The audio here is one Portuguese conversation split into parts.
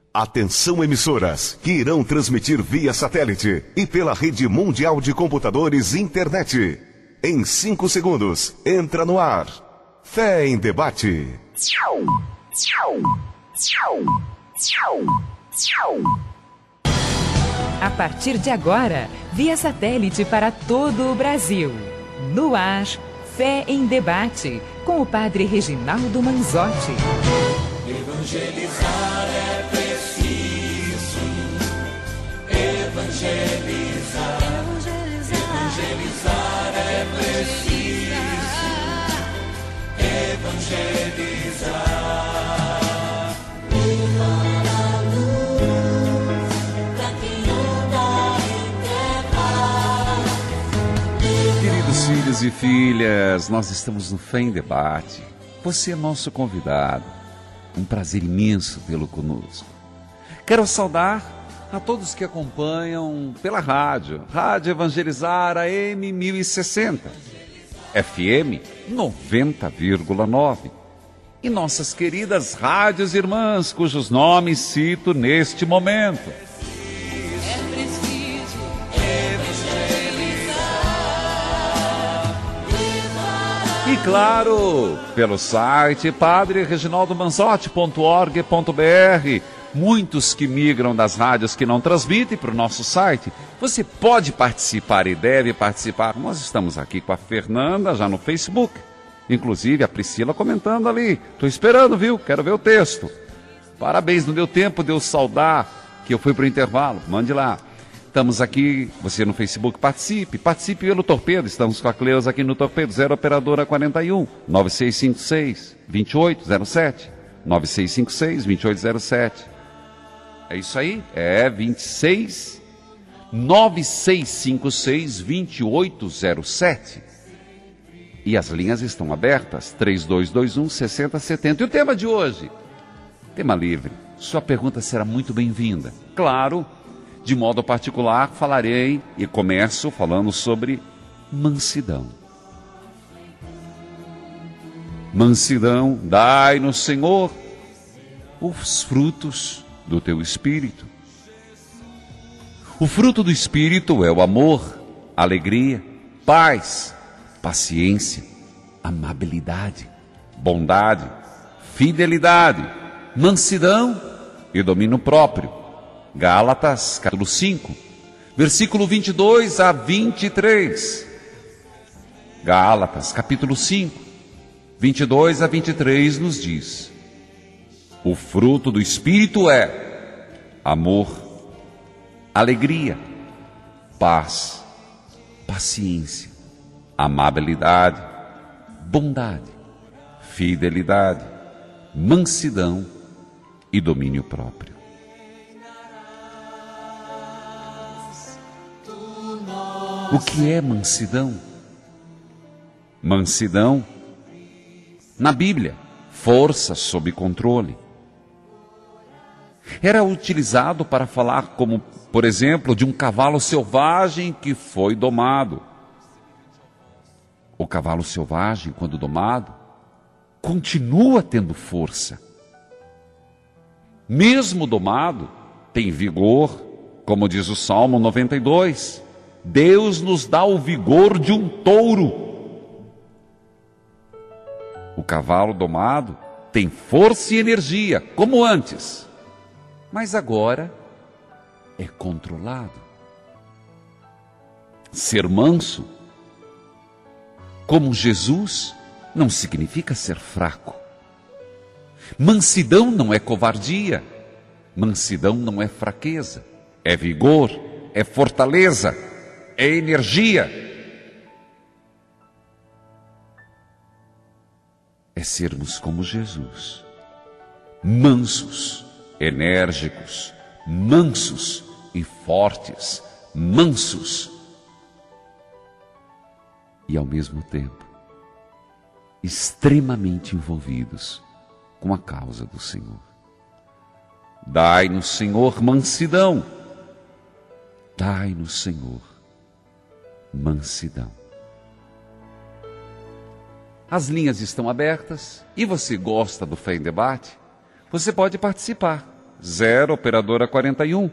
Atenção, emissoras que irão transmitir via satélite e pela rede mundial de computadores internet. Em 5 segundos, entra no ar. Fé em Debate. A partir de agora, via satélite para todo o Brasil. No ar, Fé em Debate, com o padre Reginaldo Manzotti. Evangelizar é preciso. Evangelizar. Evangelizar é preciso. Evangelizar. Levar a luz pra quem anda em terra. Queridos filhos e filhas, nós estamos no Fé em Debate. Você é nosso convidado. Um prazer imenso tê-lo conosco. Quero saudar a todos que acompanham pela Rádio Evangelizar AM 1060, FM 90,9 e nossas queridas rádios irmãs, cujos nomes cito neste momento. E claro, pelo site padrereginaldomanzotti.org.br, muitos que migram das rádios que não transmitem para o nosso site, você pode participar e deve participar. Nós estamos aqui com a Fernanda já no Facebook, inclusive a Priscila comentando ali. Estou esperando, viu? Quero ver o texto. Parabéns, não deu tempo de eu saudar que eu fui para o intervalo. Mande lá. Estamos aqui, você no Facebook, participe pelo Torpedo, estamos com a Cleusa aqui no Torpedo, 0 Operadora 41, 9656-2807, 9656-2807. É isso aí? 9656-2807. E as linhas estão abertas, 3221-6070. E o tema de hoje? Tema livre. Sua pergunta será muito bem-vinda. Claro, de modo particular, falarei e começo falando sobre mansidão. Mansidão, dai-nos, Senhor, os frutos do teu Espírito. O fruto do Espírito é o amor, alegria, paz, paciência, amabilidade, bondade, fidelidade, mansidão e domínio próprio. Gálatas, capítulo 5, versículo 22 a 23. Gálatas, capítulo 5, 22 a 23 nos diz: o fruto do Espírito é amor, alegria, paz, paciência, amabilidade, bondade, fidelidade, mansidão e domínio próprio. O que é mansidão? Mansidão, na Bíblia, força sob controle. Era utilizado para falar como, por exemplo, de um cavalo selvagem que foi domado. O cavalo selvagem, quando domado, continua tendo força. Mesmo domado, tem vigor, como diz o Salmo 92. Deus nos dá o vigor de um touro. O cavalo domado tem força e energia, como antes, mas agora é controlado. Ser manso, como Jesus, não significa ser fraco. Mansidão não é covardia. Mansidão não é fraqueza. É vigor, é fortaleza, é energia. É sermos como Jesus, mansos, enérgicos, mansos e fortes, mansos e ao mesmo tempo extremamente envolvidos com a causa do Senhor. Dai-nos, Senhor, mansidão. Dai-nos, Senhor, mansidão. As linhas estão abertas e você gosta do Fé em Debate? Você pode participar. 0 operadora 41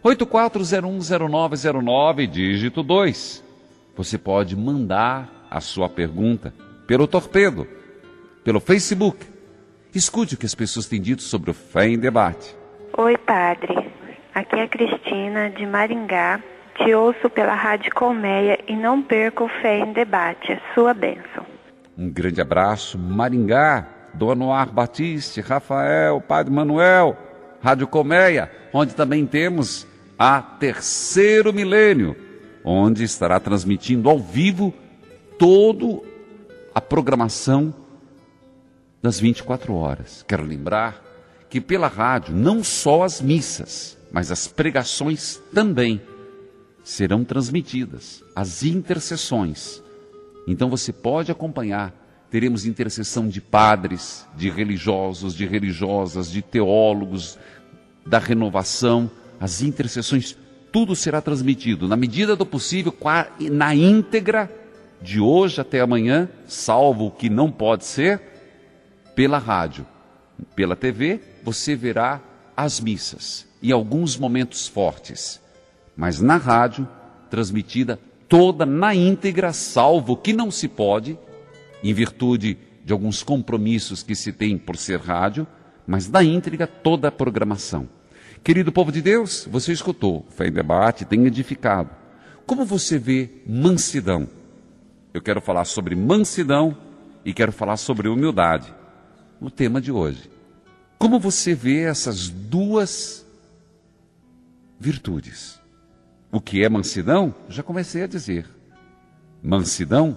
84010909, dígito 2. Você pode mandar a sua pergunta pelo Torpedo, pelo Facebook. Escute o que as pessoas têm dito sobre o Fé em Debate. Oi, padre. Aqui é a Cristina, de Maringá. Te ouço pela Rádio Colmeia e não perco o Fé em Debate. É sua bênção. Um grande abraço, Maringá, Dona Noar Batiste, Rafael, Padre Manuel, Rádio Colmeia, onde também temos a Terceiro Milênio, onde estará transmitindo ao vivo toda a programação das 24 horas. Quero lembrar que pela rádio, não só as missas, mas as pregações também serão transmitidas, as intercessões. Então você pode acompanhar, teremos intercessão de padres, de religiosos, de religiosas, de teólogos, da renovação, as intercessões, tudo será transmitido, na medida do possível, na íntegra, de hoje até amanhã, salvo o que não pode ser, pela rádio. Pela TV, você verá as missas e alguns momentos fortes, mas na rádio, transmitida toda na íntegra, salvo o que não se pode, em virtude de alguns compromissos que se tem por ser rádio, mas na íntegra toda a programação. Querido povo de Deus, você escutou, Fé em Debate, tem edificado. Como você vê mansidão? Eu quero falar sobre mansidão e quero falar sobre humildade, o tema de hoje. Como você vê essas duas virtudes? O que é mansidão? Já comecei a dizer. Mansidão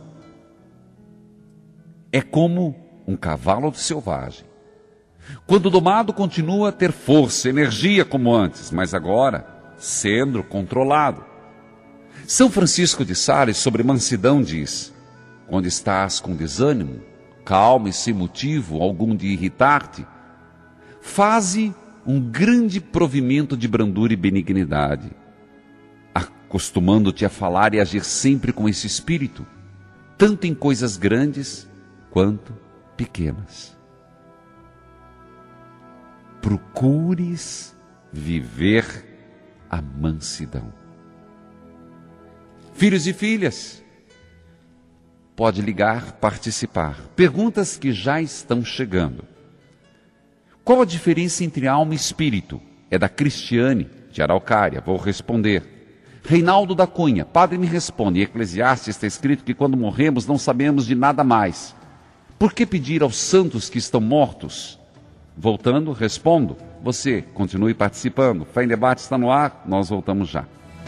é como um cavalo selvagem. Quando domado, continua a ter força, energia como antes, mas agora sendo controlado. São Francisco de Sales, sobre mansidão, diz: quando estás com desânimo, calmo e sem motivo algum de irritar-te, faze um grande provimento de brandura e benignidade, acostumando-te a falar e agir sempre com esse espírito, tanto em coisas grandes quanto pequenas. Procures viver a mansidão. Filhos e filhas, pode ligar, participar. Perguntas que já estão chegando. Qual a diferença entre alma e espírito? É da Cristiane, de Araucária. Vou responder. Reinaldo da Cunha, padre, me responde. Em Eclesiastes está escrito que quando morremos não sabemos de nada mais. Por que pedir aos santos que estão mortos? Voltando, respondo. Você continue participando. Fé em Debate está no ar. Nós voltamos já.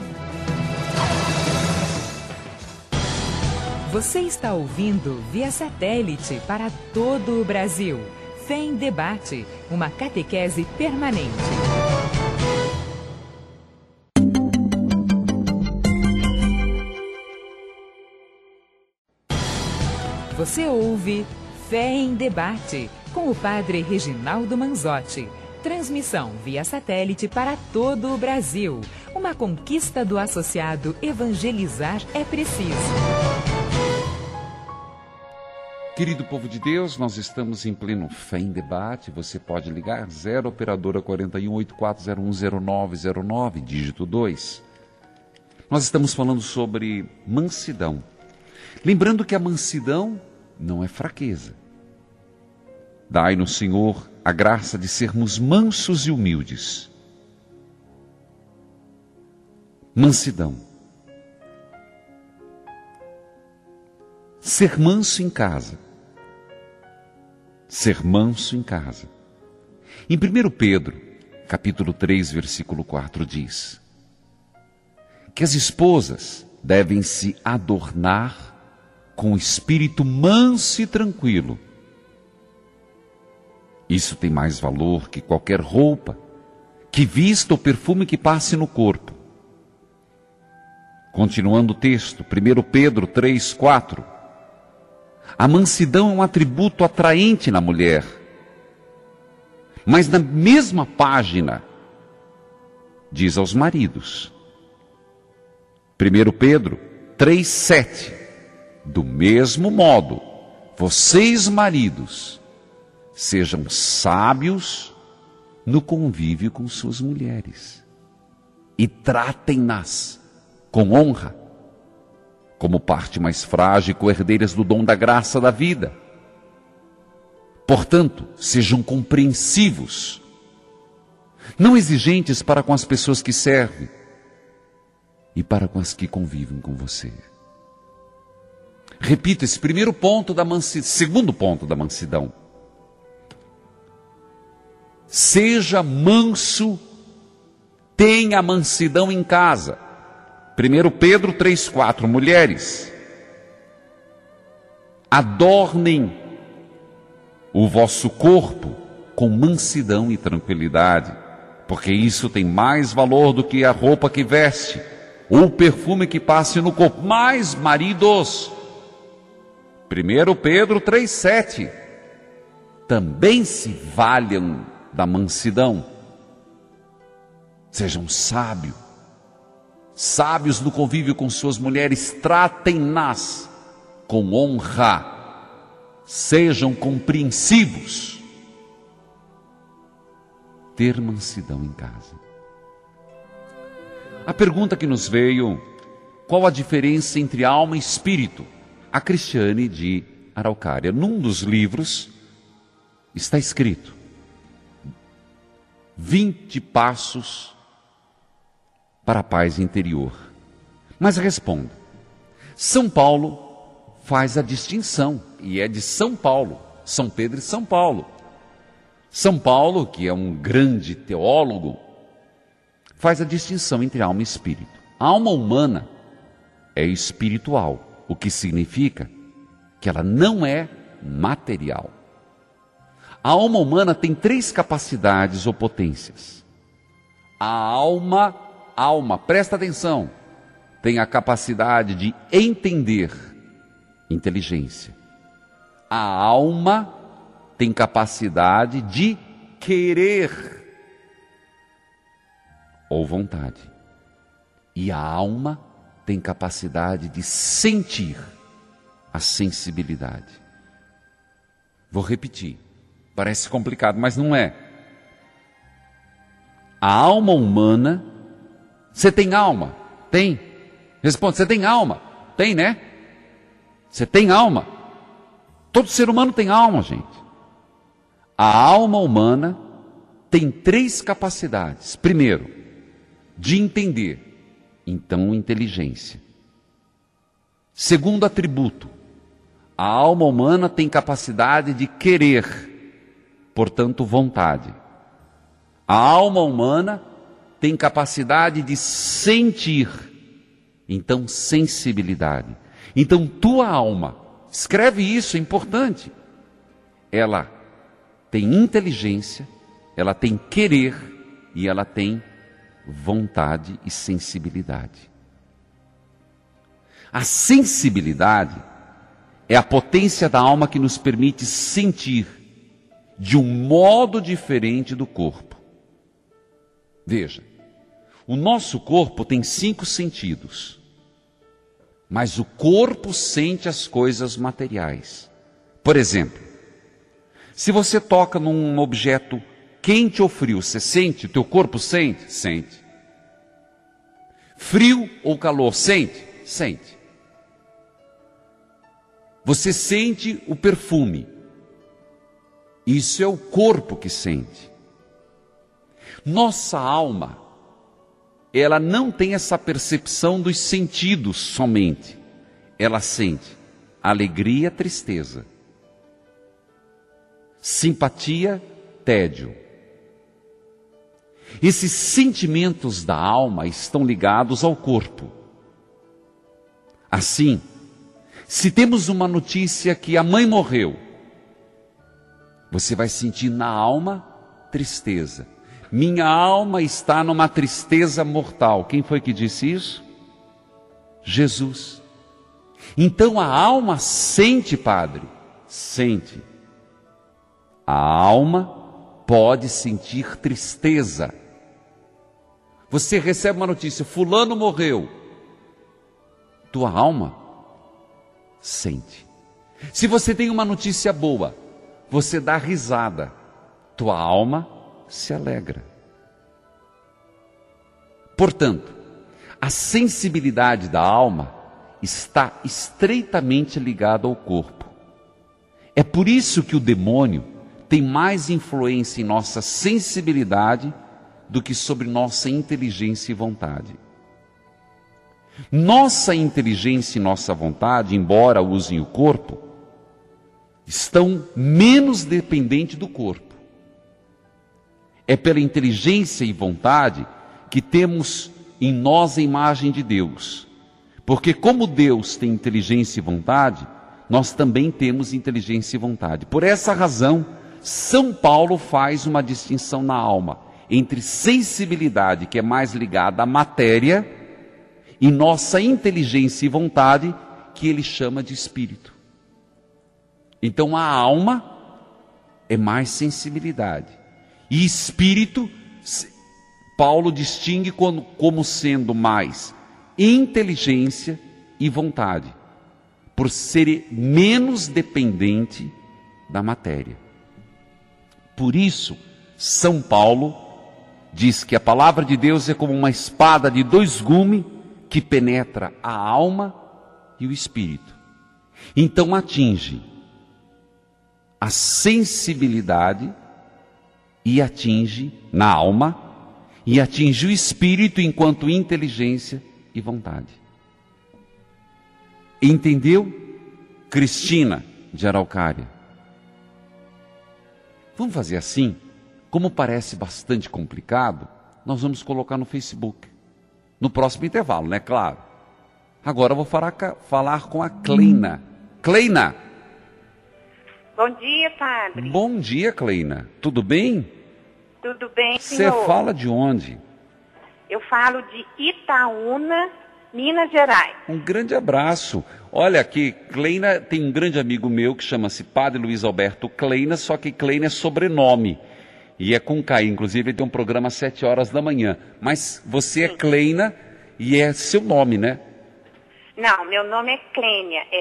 Você está ouvindo via satélite para todo o Brasil. Fé em Debate, uma catequese permanente. Você ouve Fé em Debate, com o padre Reginaldo Manzotti. Transmissão via satélite para todo o Brasil. Uma conquista do associado Evangelizar é Preciso. Querido povo de Deus, nós estamos em pleno Fé em Debate. Você pode ligar 0 operadora 41 84010909, dígito 2. Nós estamos falando sobre mansidão. Lembrando que a mansidão não é fraqueza. Dai-nos, Senhor, a graça de sermos mansos e humildes. Mansidão. Ser manso em casa. Ser manso em casa. Em 1 Pedro, capítulo 3, versículo 4, diz que as esposas devem se adornar com o espírito manso e tranquilo. Isso tem mais valor que qualquer roupa, que vista ou perfume que passe no corpo. Continuando o texto, 1 Pedro 3, 4. A mansidão é um atributo atraente na mulher. Mas na mesma página, diz aos maridos. 1 Pedro 3, 7. Do mesmo modo, vocês maridos, sejam sábios no convívio com suas mulheres. E tratem-nas com honra, como parte mais frágil e co-herdeiras do dom da graça da vida. Portanto, sejam compreensivos, não exigentes para com as pessoas que servem e para com as que convivem com você. Repito, esse primeiro ponto da mansidão, segundo ponto da mansidão. Seja manso, tenha mansidão em casa. 1 Pedro 3,4, mulheres, adornem o vosso corpo com mansidão e tranquilidade, porque isso tem mais valor do que a roupa que veste, ou o perfume que passe no corpo. Mas, maridos, 1 Pedro 3,7, também se valham da mansidão. Sejam sábios no convívio com suas mulheres, tratem-nas com honra, sejam compreensivos. Ter mansidão em casa. A pergunta que nos veio: qual a diferença entre alma e espírito? A Cristiane de Araucária, num dos livros, está escrito 20 passos para a paz interior. Mas responda, São Paulo faz a distinção, e é de São Paulo, São Pedro e São Paulo. São Paulo, que é um grande teólogo, faz a distinção entre alma e espírito. A alma humana é espiritual, o que significa que ela não é material. A alma humana tem 3 capacidades ou potências. A alma, presta atenção, tem a capacidade de entender, inteligência. A alma tem capacidade de querer, ou vontade. E a alma tem capacidade de sentir, a sensibilidade. Vou repetir, parece complicado, mas não é. A alma humana, você tem alma? Tem. Responde, você tem alma? Tem, né? Você tem alma? Todo ser humano tem alma, gente. A alma humana tem 3 capacidades. Primeiro, de entender, então inteligência. Segundo atributo, a alma humana tem capacidade de querer, portanto vontade. A alma humana tem capacidade de sentir, então sensibilidade. Então tua alma, escreve isso, é importante. Ela tem inteligência, ela tem querer e ela tem vontade e sensibilidade. A sensibilidade é a potência da alma que nos permite sentir de um modo diferente do corpo. Veja, o nosso corpo tem 5 sentidos, mas o corpo sente as coisas materiais. Por exemplo, se você toca num objeto quente ou frio, você sente? O teu corpo sente? Sente. Frio ou calor, sente? Sente. Você sente o perfume. Isso é o corpo que sente. Nossa alma, ela não tem essa percepção dos sentidos somente. Ela sente alegria, tristeza, simpatia, tédio. Esses sentimentos da alma estão ligados ao corpo. Assim, se temos uma notícia que a mãe morreu, você vai sentir na alma tristeza. Minha alma está numa tristeza mortal. Quem foi que disse isso? Jesus. Então a alma sente, padre? Sente. A alma pode sentir tristeza. Você recebe uma notícia, fulano morreu. Tua alma sente. Se você tem uma notícia boa, você dá risada. Tua alma se alegra. Portanto, a sensibilidade da alma está estreitamente ligada ao corpo. É por isso que o demônio tem mais influência em nossa sensibilidade do que sobre nossa inteligência e vontade. Nossa inteligência e nossa vontade, embora usem o corpo, estão menos dependentes do corpo. É pela inteligência e vontade que temos em nós a imagem de Deus. Porque como Deus tem inteligência e vontade, nós também temos inteligência e vontade. Por essa razão, São Paulo faz uma distinção na alma entre sensibilidade, que é mais ligada à matéria, e nossa inteligência e vontade, que ele chama de espírito. Então a alma é mais sensibilidade. E espírito, Paulo distingue como sendo mais inteligência e vontade, por ser menos dependente da matéria. Por isso, São Paulo diz que a palavra de Deus é como uma espada de 2 gumes que penetra a alma e o espírito. Então atinge a sensibilidade e atinge na alma e atinge o espírito enquanto inteligência e vontade. Entendeu, Cristina de Araucária? Vamos fazer assim? Como parece bastante complicado, nós vamos colocar no Facebook. No próximo intervalo, né? Claro. Agora eu vou falar com a Kleina. Kleina! Bom dia, padre. Bom dia, Kleina. Tudo bem? Tudo bem, Você senhor? fala de onde? Eu falo de Itaúna, Minas Gerais. Um grande abraço. Olha aqui, Kleina tem um grande amigo meu que chama-se Padre Luiz Alberto Kleina, só que Kleina é sobrenome. E é com K, inclusive ele tem um programa às 7 horas da manhã. Mas você é Kleina e é seu nome, né? Não, meu nome é Clênia, é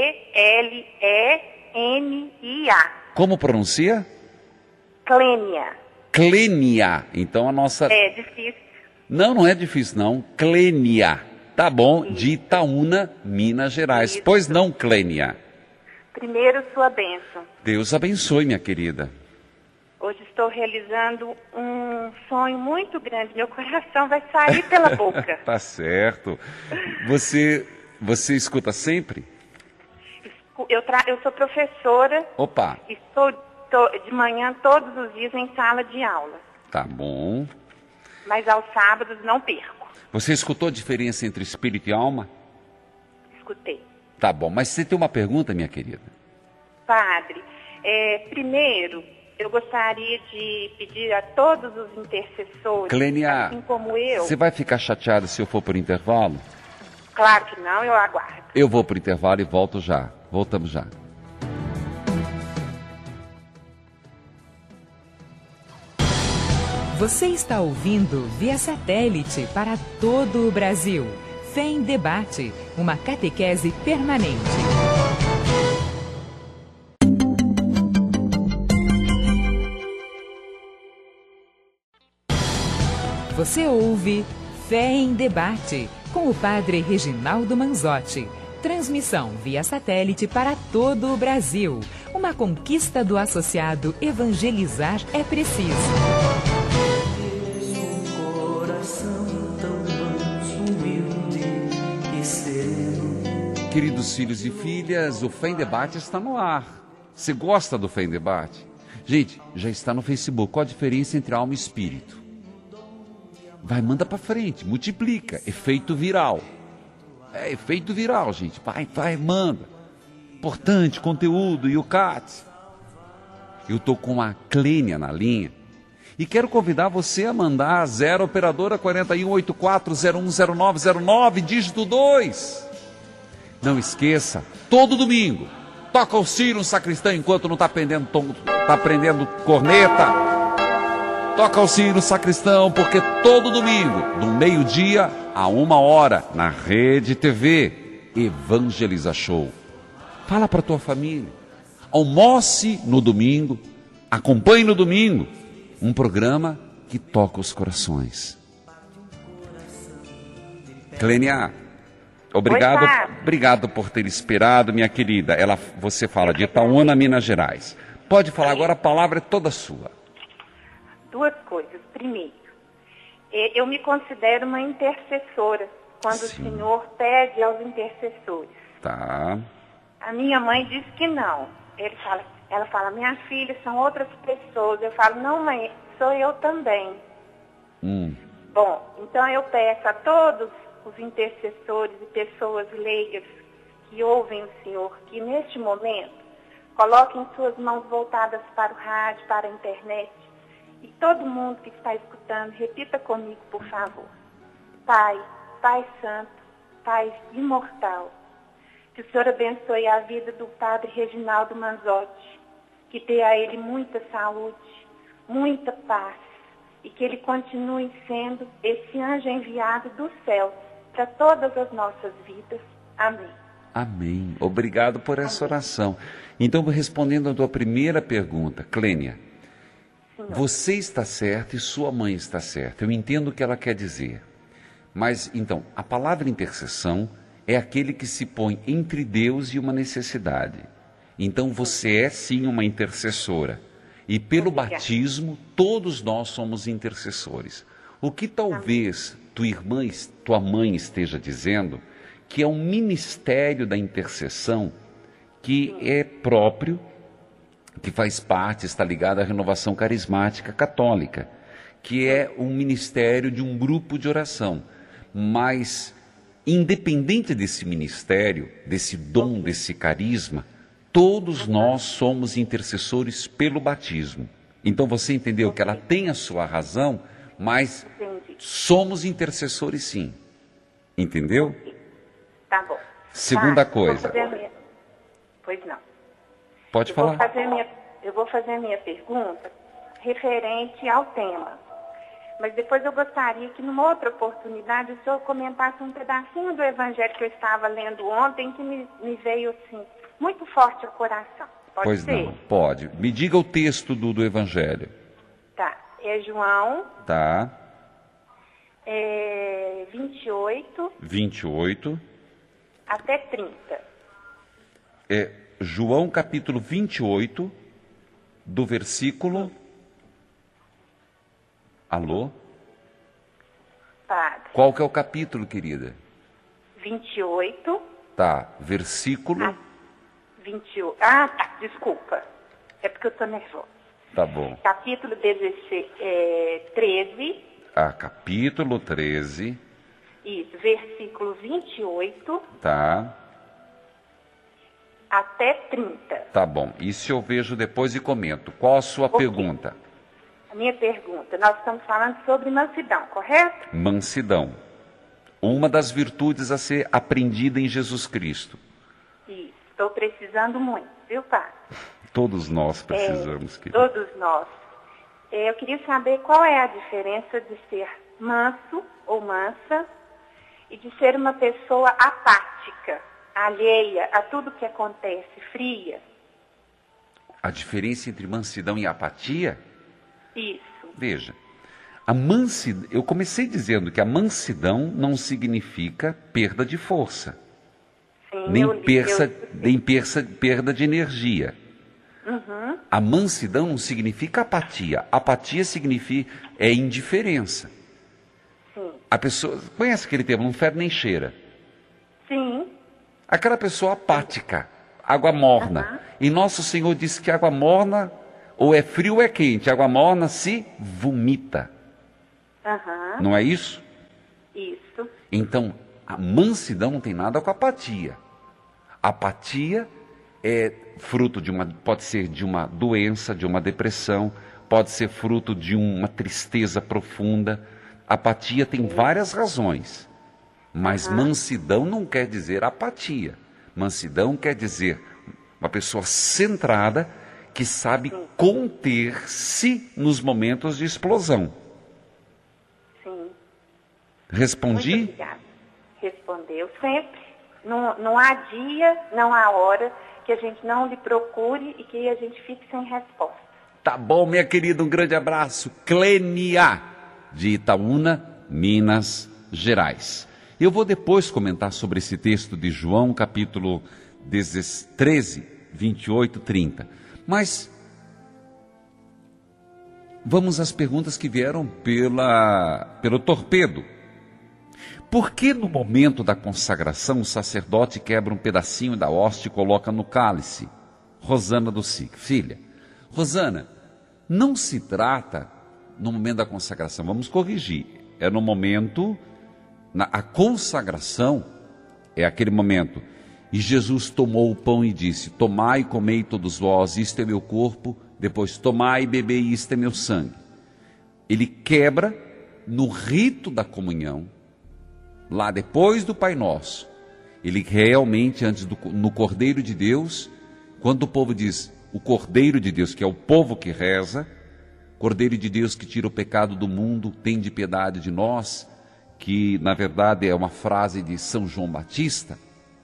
C-L-E-N-I-A. Como pronuncia? Clênia. Clênia. Então a nossa... É difícil. Não, não é difícil não. Clênia. Tá bom, de Itaúna, Minas Gerais. Isso. Pois não, Clênia. Primeiro, sua bênção. Deus abençoe, minha querida. Hoje estou realizando um sonho muito grande. Meu coração vai sair pela boca. Tá certo. Você escuta sempre? Eu sou professora. Opa. E estou de manhã todos os dias em sala de aula. Tá bom. Mas aos sábados não perco. Você escutou a diferença entre espírito e alma? Escutei. Tá bom, mas você tem uma pergunta, minha querida? Padre, primeiro, eu gostaria de pedir a todos os intercessores, Clênia, assim como eu... Você vai ficar chateada se eu for por intervalo? Claro que não, eu aguardo. Eu vou por intervalo e volto já. Voltamos já. Você está ouvindo via satélite para todo o Brasil. Fé em Debate, uma catequese permanente. Você ouve Fé em Debate, com o padre Reginaldo Manzotti. Transmissão via satélite para todo o Brasil. Uma conquista do associado Evangelizar é Preciso. Queridos filhos e filhas, o Fé em Debate está no ar. Você gosta do Fé em Debate? Gente, já está no Facebook. Qual a diferença entre alma e espírito? Vai, manda para frente, multiplica. Efeito viral. É efeito viral, gente. Vai, manda. Importante, conteúdo e o CAT. Eu estou com a Clênia na linha. E quero convidar você a mandar 0 operadora 4184010909, dígito 2. Não esqueça, todo domingo, toca o sino no sacristão enquanto não está aprendendo corneta. Toca o sino no sacristão, porque todo domingo, do meio-dia a 1h, na Rede TV, Evangeliza Show. Fala para tua família, almoce no domingo, acompanhe no domingo Um programa que toca os corações. Clênia, obrigado, Oi, Fábio. obrigado por ter esperado, minha querida. Você fala de Itaúna, Minas Gerais. Pode falar agora, a palavra é toda sua. Duas coisas. Primeiro, eu me considero uma intercessora quando Sim. o Senhor pede aos intercessores. Tá. A minha mãe diz que não. Ela fala, minha filha, são outras pessoas. Eu falo, não, mãe, sou eu também. Bom, então eu peço a todos os intercessores e pessoas leigas que ouvem o Senhor, que neste momento coloquem suas mãos voltadas para o rádio, para a internet. E todo mundo que está escutando, repita comigo, por favor. Pai, Pai Santo, Pai imortal, que o Senhor abençoe a vida do Padre Reginaldo Manzotti, que dê a ele muita saúde, muita paz, e que ele continue sendo esse anjo enviado do céu para todas as nossas vidas. Amém. Amém. Obrigado por essa oração. Então, respondendo a tua primeira pergunta, Clênia, você está certa e sua mãe está certa. Eu entendo o que ela quer dizer. Mas, então, a palavra intercessão é aquele que se põe entre Deus e uma necessidade. Então, você é sim uma intercessora. E pelo batismo, todos nós somos intercessores. O que talvez tua mãe esteja dizendo, que é um ministério da intercessão que é próprio, que faz parte, está ligado à renovação carismática católica, que é um ministério de um grupo de oração. Mas, independente desse ministério, desse dom, desse carisma, todos nós somos intercessores pelo batismo. Então você entendeu que ela tem a sua razão, mas somos intercessores sim. Entendeu? Tá bom. Segunda Tá, coisa. Pois não. Pode falar. Eu vou fazer a minha pergunta referente ao tema. Mas depois eu gostaria que, numa outra oportunidade, o senhor comentasse um pedacinho do evangelho que eu estava lendo ontem, que me veio, assim, muito forte ao coração. Pode Pois ser? não, pode. Me diga o texto do evangelho. Tá. É João Tá. 28 até 30. É João capítulo 28, do versículo... Alô? Padre. Qual que é o capítulo, querida? 28. Tá, versículo... 28. Ah, tá, desculpa. É porque eu estou nervosa. Tá bom. Capítulo 13. Capítulo 13. Isso, versículo 28 Tá. até 30. Tá bom. Isso eu vejo depois e comento. Qual a sua pergunta? A minha pergunta, nós estamos falando sobre mansidão, correto? Mansidão. Uma das virtudes a ser aprendida em Jesus Cristo. Isso, estou precisando muito, viu, padre? Todos nós precisamos, querido. Todos nós. Eu queria saber qual é a diferença de ser manso ou mansa e de ser uma pessoa apática, alheia a tudo que acontece, fria. A diferença entre mansidão e apatia? Isso. Veja, a mansidão, eu comecei dizendo que a mansidão não significa perda de força, Sim, nem eu perda de energia. Uhum. A mansidão não significa apatia. Apatia significa indiferença. Sim. A pessoa, conhece aquele termo, não fede nem cheira. Sim. Aquela pessoa apática, água morna. E Nosso Senhor disse que água morna, ou é frio ou é quente, água morna se vomita. Aham. Não é isso? Isso. Então, a mansidão não tem nada com apatia. Apatia é fruto pode ser de uma doença, de uma depressão, pode ser fruto de uma tristeza profunda. Apatia tem várias razões, mas mansidão não quer dizer apatia. Mansidão quer dizer uma pessoa centrada que sabe conter-se nos momentos de explosão. Sim. Respondi? Muito obrigada. Respondeu sempre. Não há dia, não há hora que a gente não lhe procure e que a gente fique sem resposta. Tá bom, minha querida, um grande abraço. Clênia, de Itaúna, Minas Gerais. Eu vou depois comentar sobre esse texto de João, capítulo 13, 28, 30. Mas vamos às perguntas que vieram pelo torpedo. Por que no momento da consagração o sacerdote quebra um pedacinho da hóstia e coloca no cálice? Rosana do SIC. Filha, Rosana, não se trata no momento da consagração, vamos corrigir. É no momento, a consagração é aquele momento. E Jesus tomou o pão e disse: tomai e comei todos vós, isto é meu corpo. Depois, tomai e bebei, isto é meu sangue. Ele quebra no rito da comunhão, lá depois do Pai Nosso. Ele realmente, no Cordeiro de Deus, quando o povo diz o Cordeiro de Deus, que é o povo que reza, Cordeiro de Deus que tira o pecado do mundo, tende piedade de nós, que na verdade é uma frase de São João Batista.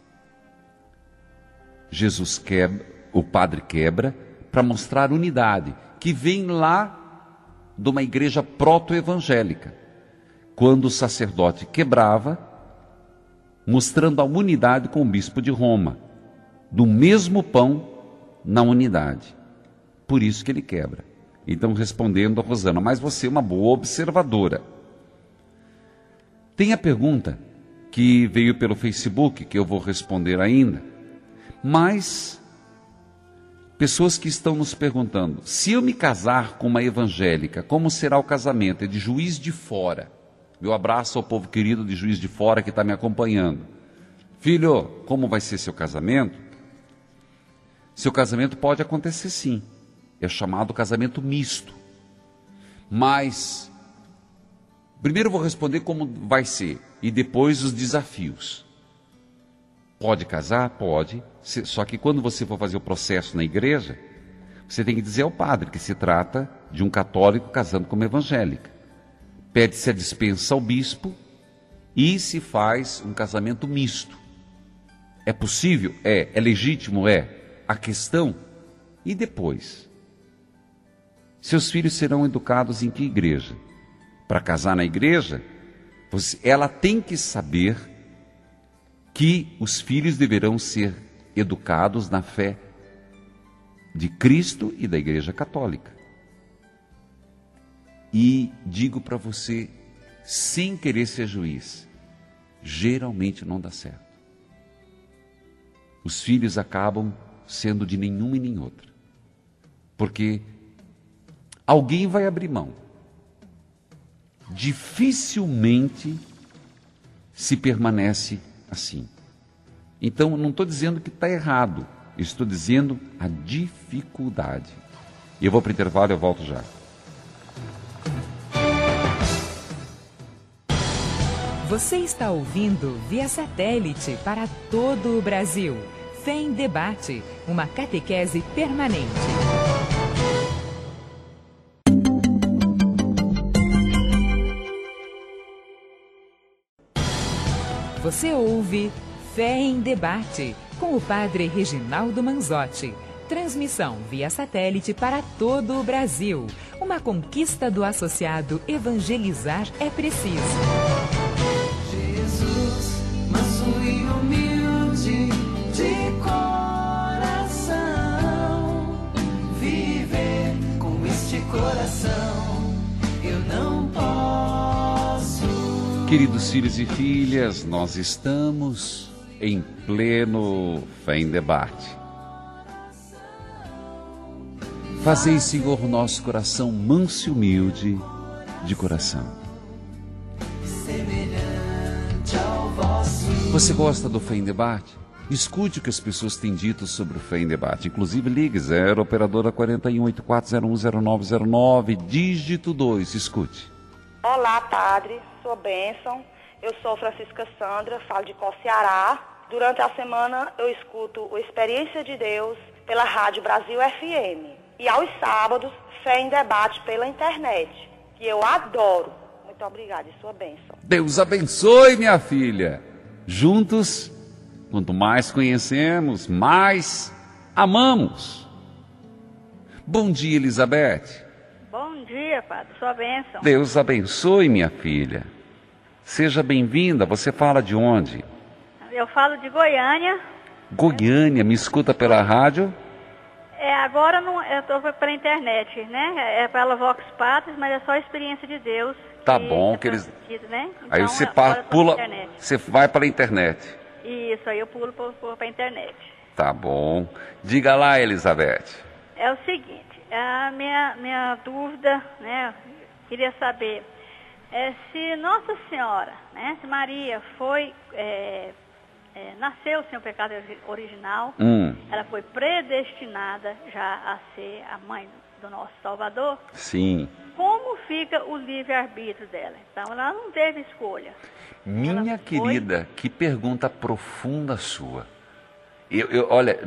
Jesus quebra, o padre quebra, para mostrar unidade, que vem lá de uma igreja proto-evangélica, quando o sacerdote quebrava, mostrando a unidade com o bispo de Roma, do mesmo pão na unidade. Por isso que ele quebra. Então, respondendo a Rosana, mas você é uma boa observadora. Tem a pergunta que veio pelo Facebook, que eu vou responder ainda, mas pessoas que estão nos perguntando: se eu me casar com uma evangélica, como será o casamento? É de Juiz de Fora. Meu abraço ao povo querido de Juiz de Fora que está me acompanhando. Filho, como vai ser seu casamento? Seu casamento pode acontecer sim. É chamado casamento misto. Mas primeiro eu vou responder como vai ser e depois os desafios. Pode casar? Pode. Só que quando você for fazer o processo na igreja, você tem que dizer ao padre que se trata de um católico casando com uma evangélica. Pede-se a dispensa ao bispo e se faz um casamento misto. É possível? É legítimo? É. A questão, e depois? Seus filhos serão educados em que igreja? Para casar na igreja, ela tem que saber que os filhos deverão ser educados na fé de Cristo e da Igreja Católica. E digo para você, sem querer ser juiz, geralmente não dá certo. Os filhos acabam sendo de nenhuma e nem outra, porque alguém vai abrir mão. Dificilmente se permanece assim. Então, não estou dizendo que está errado, estou dizendo a dificuldade. E eu vou para o intervalo e eu volto já. Você está ouvindo via satélite para todo o Brasil. Fé em Debate, uma catequese permanente. Você ouve Fé em Debate, com o padre Reginaldo Manzotti. Transmissão via satélite para todo o Brasil. Uma conquista do associado Evangelizar é Preciso. Jesus, manso e humilde de coração, viver com este coração eu não posso. Queridos filhos e filhas, nós estamos em pleno Fé em Debate. Fazei, Senhor, nosso coração manso e humilde de coração. Semelhante ao vosso. Você gosta do Fé em Debate? Escute o que as pessoas têm dito sobre o Fé em Debate. Inclusive, ligue 0 operadora 4184010909, dígito 2. Escute. Olá, padre. Sua bênção. Eu sou Francisca Sandra, falo de Ceará. Durante a semana eu escuto o Experiência de Deus pela Rádio Brasil FM. E aos sábados, Fé em Debate pela internet, que eu adoro. Muito obrigada e sua bênção. Deus abençoe, minha filha. Juntos, quanto mais conhecemos, mais amamos. Bom dia, Elizabeth. Bom dia, padre. Sua bênção. Deus abençoe, minha filha. Seja bem-vinda. Você fala de onde? Eu falo de Goiânia. Goiânia, me escuta pela rádio? Agora não, eu estou pela internet, né? É pela Vox Patris, mas é só a experiência de Deus. Tá bom, que eles... né? Então, aí você pula, você vai para a internet. Isso, aí eu pulo para a internet. Tá bom. Diga lá, Elizabeth. É o seguinte, a minha dúvida, né? Queria saber se Nossa Senhora, né? Se Maria foi... nasceu sem o pecado original, ela foi predestinada já a ser a mãe do nosso Salvador. Sim. Como fica o livre-arbítrio dela? Então, ela não teve escolha. Minha querida, que pergunta profunda sua. Olha,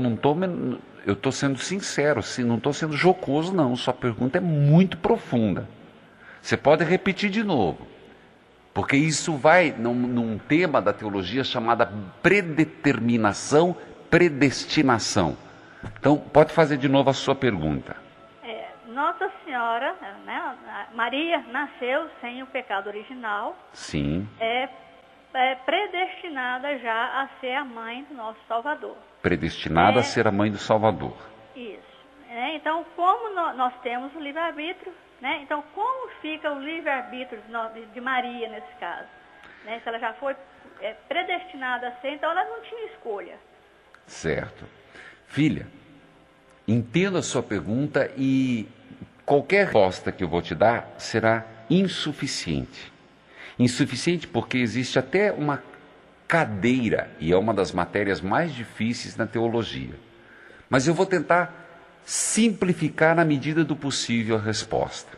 eu estou sendo sincero, não estou sendo jocoso, não. Sua pergunta é muito profunda. Você pode repetir de novo. Porque isso vai num tema da teologia chamada predeterminação, predestinação. Então, pode fazer de novo a sua pergunta. Nossa Senhora, né, Maria nasceu sem o pecado original. Sim. É predestinada já a ser a mãe do nosso Salvador. Predestinada a ser a mãe do Salvador. Isso. Então, como nós temos o livre-arbítrio, né? Então, como fica o livre-arbítrio de Maria nesse caso? Né? Se ela já foi predestinada a ser, então ela não tinha escolha. Certo. Filha, entendo a sua pergunta e qualquer resposta que eu vou te dar será insuficiente. Insuficiente porque existe até uma cadeira, e é uma das matérias mais difíceis na teologia. Mas eu vou tentar simplificar na medida do possível a resposta.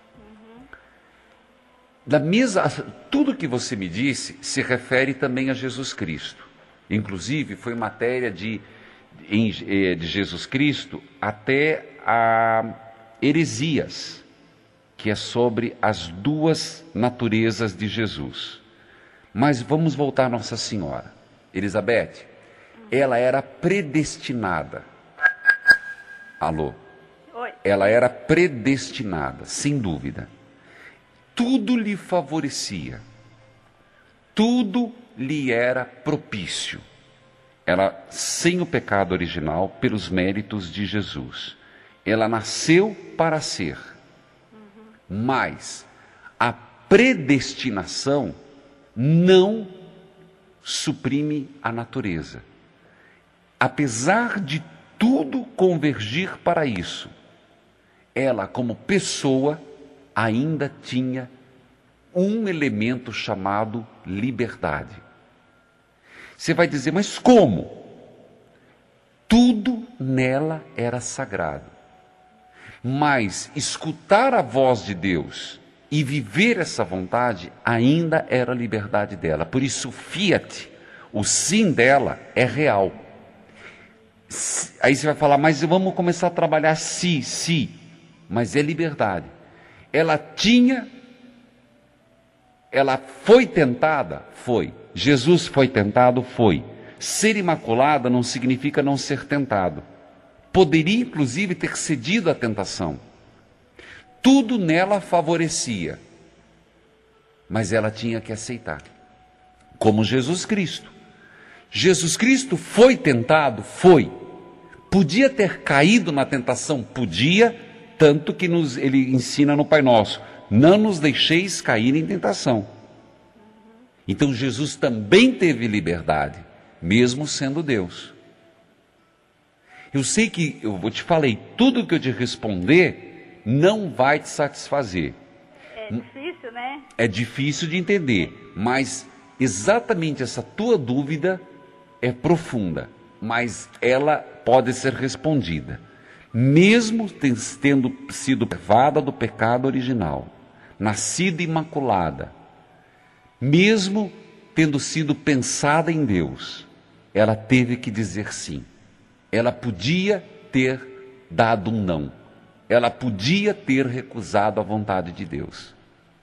Tudo que você me disse se refere também a Jesus Cristo. Inclusive, foi matéria de Jesus Cristo até a Heresias, que é sobre as duas naturezas de Jesus. Mas vamos voltar a Nossa Senhora. Elizabeth, ela era predestinada. Alô? Oi. Ela era predestinada, sem dúvida. Tudo lhe favorecia. Tudo lhe era propício. Ela, sem o pecado original, pelos méritos de Jesus. Ela nasceu para ser. Mas a predestinação não suprime a natureza. Apesar de tudo convergir para isso, ela, como pessoa, ainda tinha um elemento chamado liberdade. Você vai dizer, mas como? Tudo nela era sagrado. Mas escutar a voz de Deus e viver essa vontade ainda era a liberdade dela. Por isso, fiat, o sim dela é real. Aí você vai falar, mas vamos começar a trabalhar sim. Mas é liberdade. Ela foi tentada? Foi. Jesus foi tentado? Foi. Ser imaculada não significa não ser tentado. Poderia, inclusive, ter cedido à tentação. Tudo nela favorecia. Mas ela tinha que aceitar. Como Jesus Cristo. Jesus Cristo foi tentado? Foi. Podia ter caído na tentação? Podia, tanto que ele ensina no Pai Nosso, não nos deixeis cair em tentação. Então Jesus também teve liberdade, mesmo sendo Deus. Eu sei que, eu te falei, tudo que eu te responder não vai te satisfazer. É difícil, né? É difícil de entender, mas exatamente essa tua dúvida é profunda, mas ela pode ser respondida. Mesmo tendo sido privada do pecado original, nascida imaculada, mesmo tendo sido pensada em Deus, ela teve que dizer sim. Ela podia ter dado um não. Ela podia ter recusado a vontade de Deus.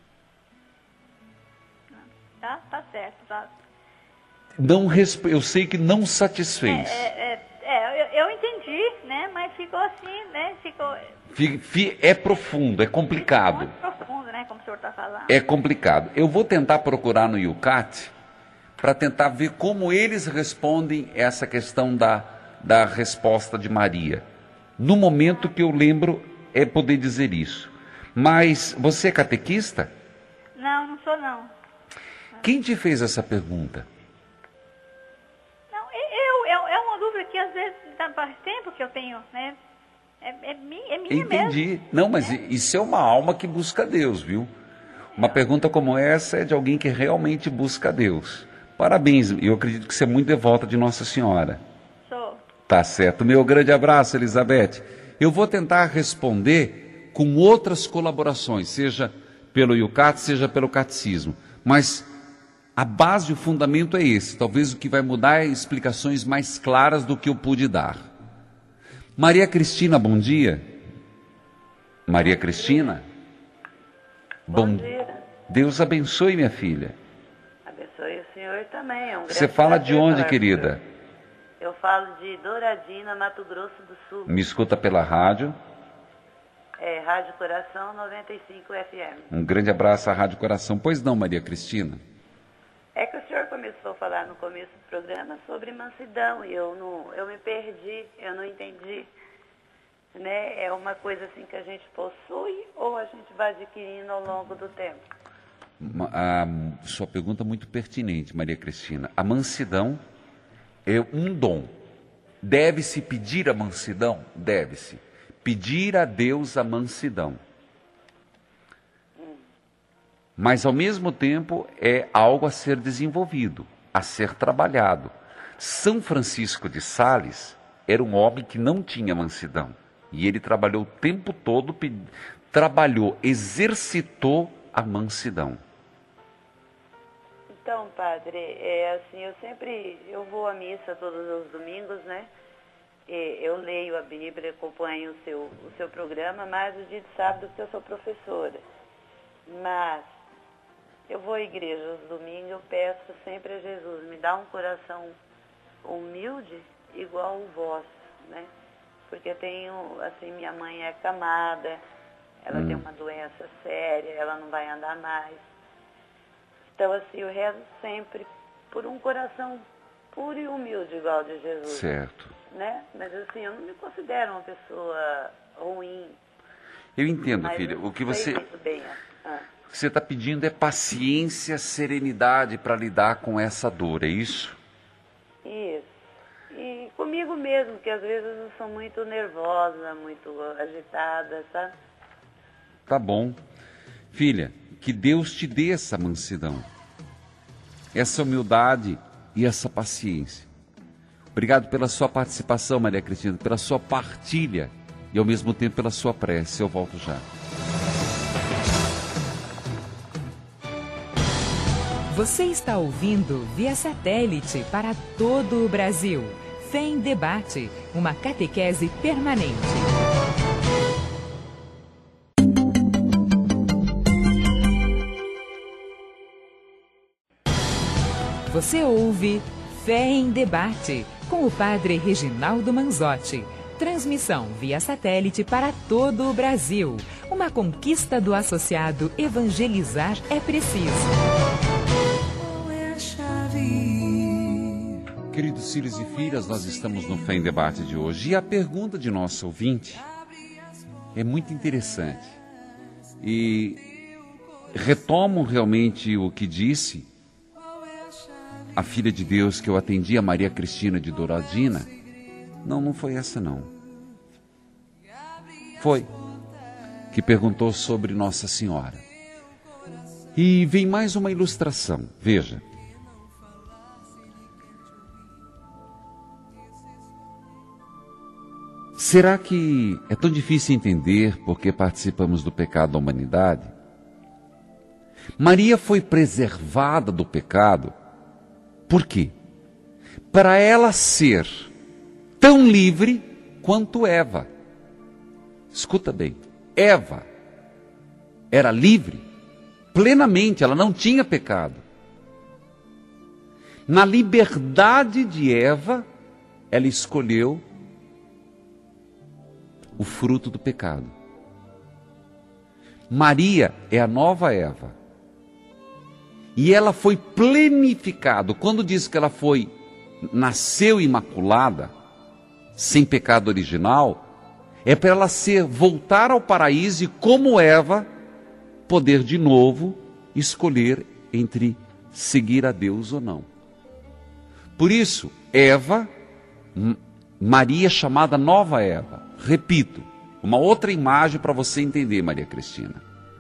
Tá certo. Tá. Eu sei que não satisfez. Eu entendi, né? Mas ficou assim, né? Ficou É profundo, é complicado. muito profundo, né? Como o senhor está falando. É complicado. Eu vou tentar procurar no Yucat para tentar ver como eles respondem essa questão da resposta de Maria. No momento que eu lembro é poder dizer isso. Mas você é catequista? Não sou não. Quem te fez essa pergunta? Não, é uma dúvida que às vezes faz tempo que eu tenho, né? É minha Entendi. mesmo. Não, mas isso é uma alma que busca Deus, viu? Uma pergunta como essa é de alguém que realmente busca Deus. Parabéns, eu acredito que você é muito devota de Nossa Senhora. Sou. Tá certo. Meu grande abraço, Elizabeth. Eu vou tentar responder com outras colaborações, seja pelo Yucat, seja pelo catecismo. Mas a base, o fundamento é esse. Talvez o que vai mudar é explicações mais claras do que eu pude dar. Maria Cristina, bom dia. Maria Cristina? Bom dia. Deus abençoe, minha filha. Abençoe o senhor também. Você fala de onde, querida? Eu falo de Douradina, Mato Grosso do Sul. Me escuta pela rádio. Rádio Coração 95 FM. Um grande abraço à Rádio Coração. Pois não, Maria Cristina? É que o senhor começou a falar no começo do programa sobre mansidão e eu me perdi, eu não entendi. Né? É uma coisa assim que a gente possui ou a gente vai adquirindo ao longo do tempo? A sua pergunta é muito pertinente, Maria Cristina. A mansidão é um dom. Deve-se pedir a mansidão? Deve-se. Pedir a Deus a mansidão. Mas, ao mesmo tempo, é algo a ser desenvolvido, a ser trabalhado. São Francisco de Sales era um homem que não tinha mansidão. E ele trabalhou o tempo todo, exercitou a mansidão. Então, padre, eu vou à missa todos os domingos, né? Eu leio a Bíblia, acompanho o seu programa, mas o dia de sábado que eu sou professora. Mas eu vou à igreja os domingos, eu peço sempre a Jesus, me dá um coração humilde igual o vosso, né? Porque eu tenho, assim, minha mãe é acamada, ela tem uma doença séria, ela não vai andar mais. Então, assim, eu rezo sempre por um coração puro e humilde igual de Jesus. Certo. Né? Mas, assim, eu não me considero uma pessoa ruim. Eu entendo, filha. O que você está pedindo é paciência, serenidade para lidar com essa dor, é isso? Isso. E comigo mesmo, que às vezes eu sou muito nervosa, muito agitada, sabe? Tá bom. Filha, que Deus te dê essa mansidão, essa humildade e essa paciência. Obrigado pela sua participação, Maria Cristina, pela sua partilha e ao mesmo tempo pela sua prece. Eu volto já. Você está ouvindo via satélite para todo o Brasil. Fé em Debate, uma catequese permanente. Você ouve Fé em Debate, com o padre Reginaldo Manzotti. Transmissão via satélite para todo o Brasil. Uma conquista do associado Evangelizar é Preciso. Queridos filhos e filhas, nós estamos no Fé em Debate de hoje. E a pergunta de nosso ouvinte é muito interessante. E retomo realmente o que disse a filha de Deus que eu atendi, a Maria Cristina de Douradina. Não foi essa não. Foi que perguntou sobre Nossa Senhora. E vem mais uma ilustração, veja. Será que é tão difícil entender porque participamos do pecado da humanidade? Maria foi preservada do pecado. Por quê? Para ela ser tão livre quanto Eva. Escuta bem, Eva era livre plenamente, ela não tinha pecado. Na liberdade de Eva, ela escolheu o fruto do pecado. Maria é a nova Eva. E ela foi plenificada. Quando diz que ela nasceu imaculada, sem pecado original, é para ela voltar ao paraíso e, como Eva, poder de novo escolher entre seguir a Deus ou não. Por isso, Maria é chamada nova Eva. Repito, uma outra imagem para você entender, Maria Cristina.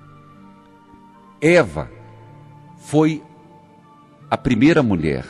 Eva foi a primeira mulher.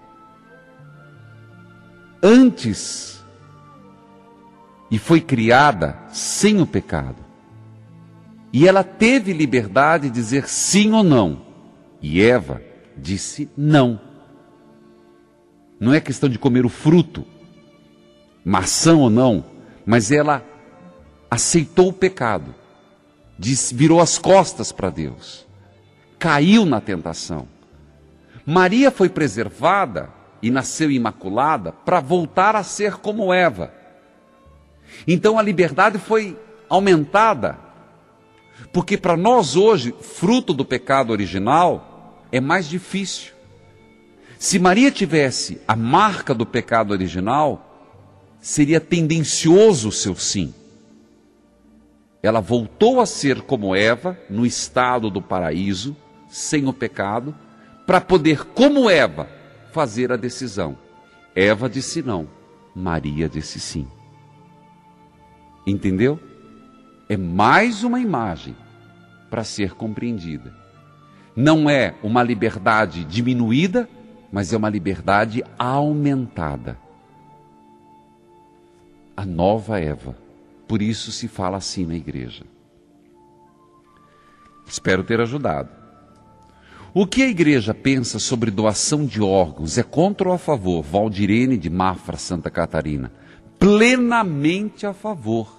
Antes, e foi criada sem o pecado. E ela teve liberdade de dizer sim ou não. E Eva disse não. Não é questão de comer o fruto, maçã ou não, mas ela aceitou o pecado, virou as costas para Deus, caiu na tentação. Maria foi preservada e nasceu imaculada para voltar a ser como Eva. Então a liberdade foi aumentada, porque para nós hoje, fruto do pecado original, é mais difícil. Se Maria tivesse a marca do pecado original, seria tendencioso o seu sim. Ela voltou a ser como Eva, no estado do paraíso, sem o pecado, para poder, como Eva, fazer a decisão. Eva disse não, Maria disse sim. Entendeu? É mais uma imagem para ser compreendida. Não é uma liberdade diminuída, mas é uma liberdade aumentada. A nova Eva. Por isso se fala assim na igreja. Espero ter ajudado. O que a igreja pensa sobre doação de órgãos? É contra ou a favor? Valdirene de Mafra, Santa Catarina. Plenamente a favor.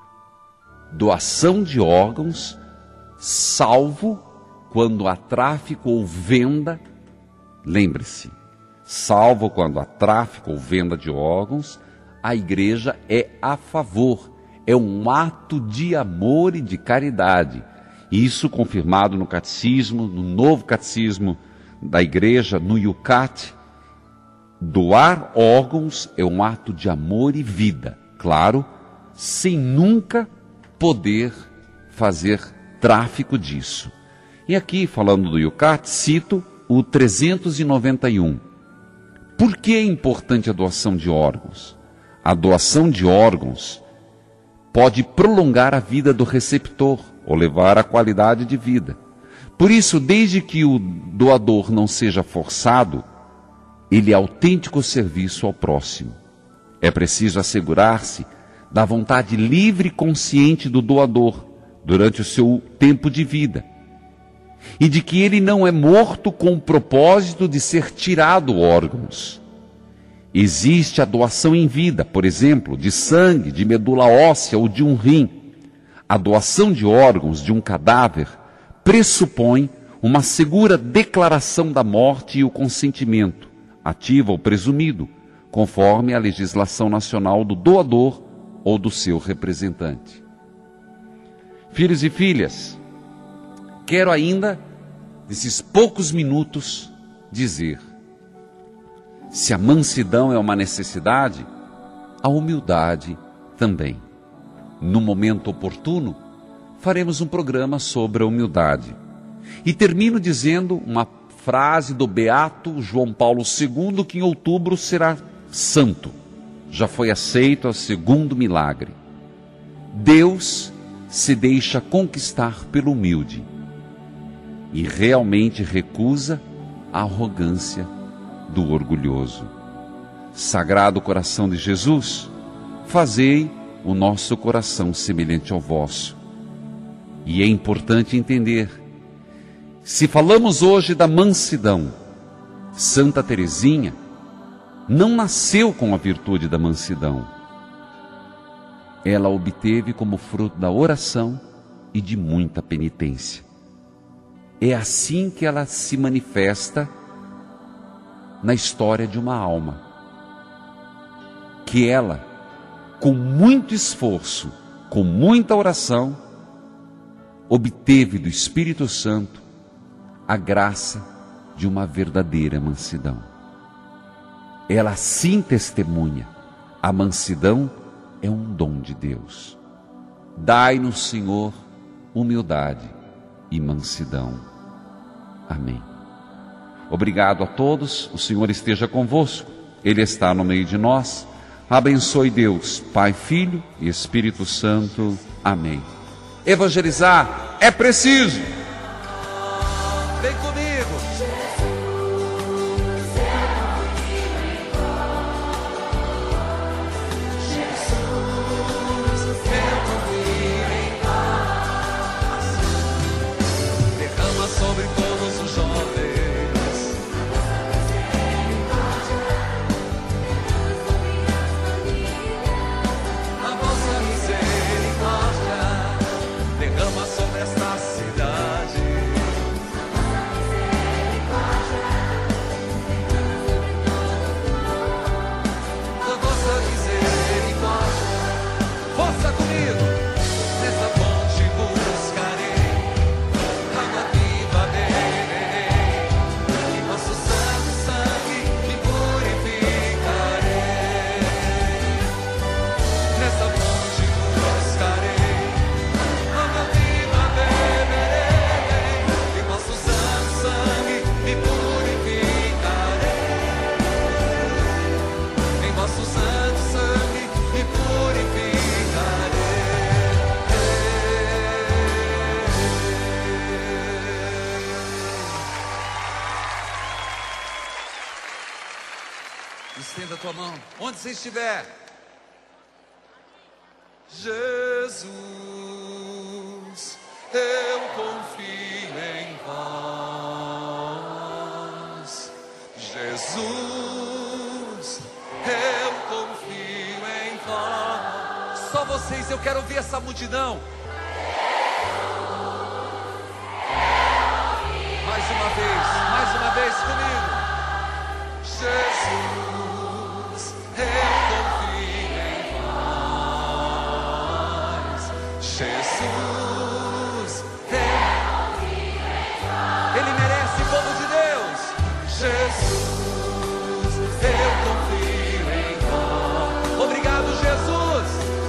Doação de órgãos, salvo quando há tráfico ou venda. Lembre-se, salvo quando há tráfico ou venda de órgãos, a igreja é a favor. É um ato de amor e de caridade. Isso confirmado no catecismo, no novo catecismo da igreja, no Yucat. Doar órgãos é um ato de amor e vida. Claro, sem nunca poder fazer tráfico disso. E aqui, falando do Yucat, cito o 391. Por que é importante a doação de órgãos? A doação de órgãos pode prolongar a vida do receptor ou levar a qualidade de vida. Por isso, desde que o doador não seja forçado, ele é autêntico serviço ao próximo. É preciso assegurar-se da vontade livre e consciente do doador durante o seu tempo de vida, e de que ele não é morto com o propósito de ser tirado órgãos. Existe a doação em vida, por exemplo, de sangue, de medula óssea ou de um rim. A doação de órgãos de um cadáver pressupõe uma segura declaração da morte e o consentimento, ativo ou presumido, conforme a legislação nacional do doador ou do seu representante. Filhos e filhas, quero ainda, nesses poucos minutos, dizer: se a mansidão é uma necessidade, a humildade também. No momento oportuno, faremos um programa sobre a humildade. E termino dizendo uma frase do beato João Paulo II, que em outubro será santo. Já foi aceito ao segundo milagre. Deus se deixa conquistar pelo humilde e realmente recusa a arrogância do orgulhoso. Sagrado coração de Jesus, fazei o nosso coração semelhante ao vosso. E é importante entender, se falamos hoje da mansidão, Santa Teresinha não nasceu com a virtude da mansidão. Ela obteve como fruto da oração e de muita penitência. É assim que ela se manifesta na história de uma alma, que ela, com muito esforço, com muita oração, obteve do Espírito Santo a graça de uma verdadeira mansidão. Ela assim testemunha: a mansidão é um dom de Deus. Dai-nos, Senhor, humildade e mansidão. Amém. Obrigado a todos, o Senhor esteja convosco, Ele está no meio de nós. Abençoe Deus, Pai, Filho e Espírito Santo. Amém. Evangelizar é preciso. Vem comigo. Sobre todos os jovens, a vossa misericórdia derrama sobre esta cidade. A vossa misericórdia, força comigo, nessa fonte buscarei. Estenda a tua mão, onde você estiver. Jesus, eu confio em vós. Jesus, eu confio em vós. Só vocês, eu quero ouvir essa multidão. Mais uma vez comigo. Jesus, eu confio em vós. Jesus, eu confio em vós. Ele merece, povo de Deus. Jesus, eu confio em vós. Obrigado, Jesus.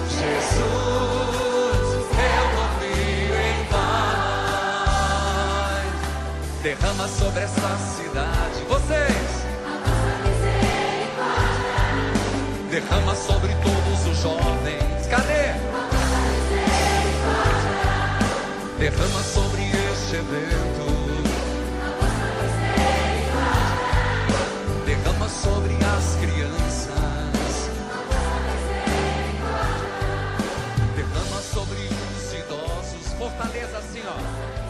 Jesus, eu confio em vós. Derrama sobre essa cidade, vocês. Derrama sobre todos os jovens. Cadê? Derrama sobre este evento. Derrama sobre as crianças. Derrama sobre os idosos. Fortaleza assim, ó.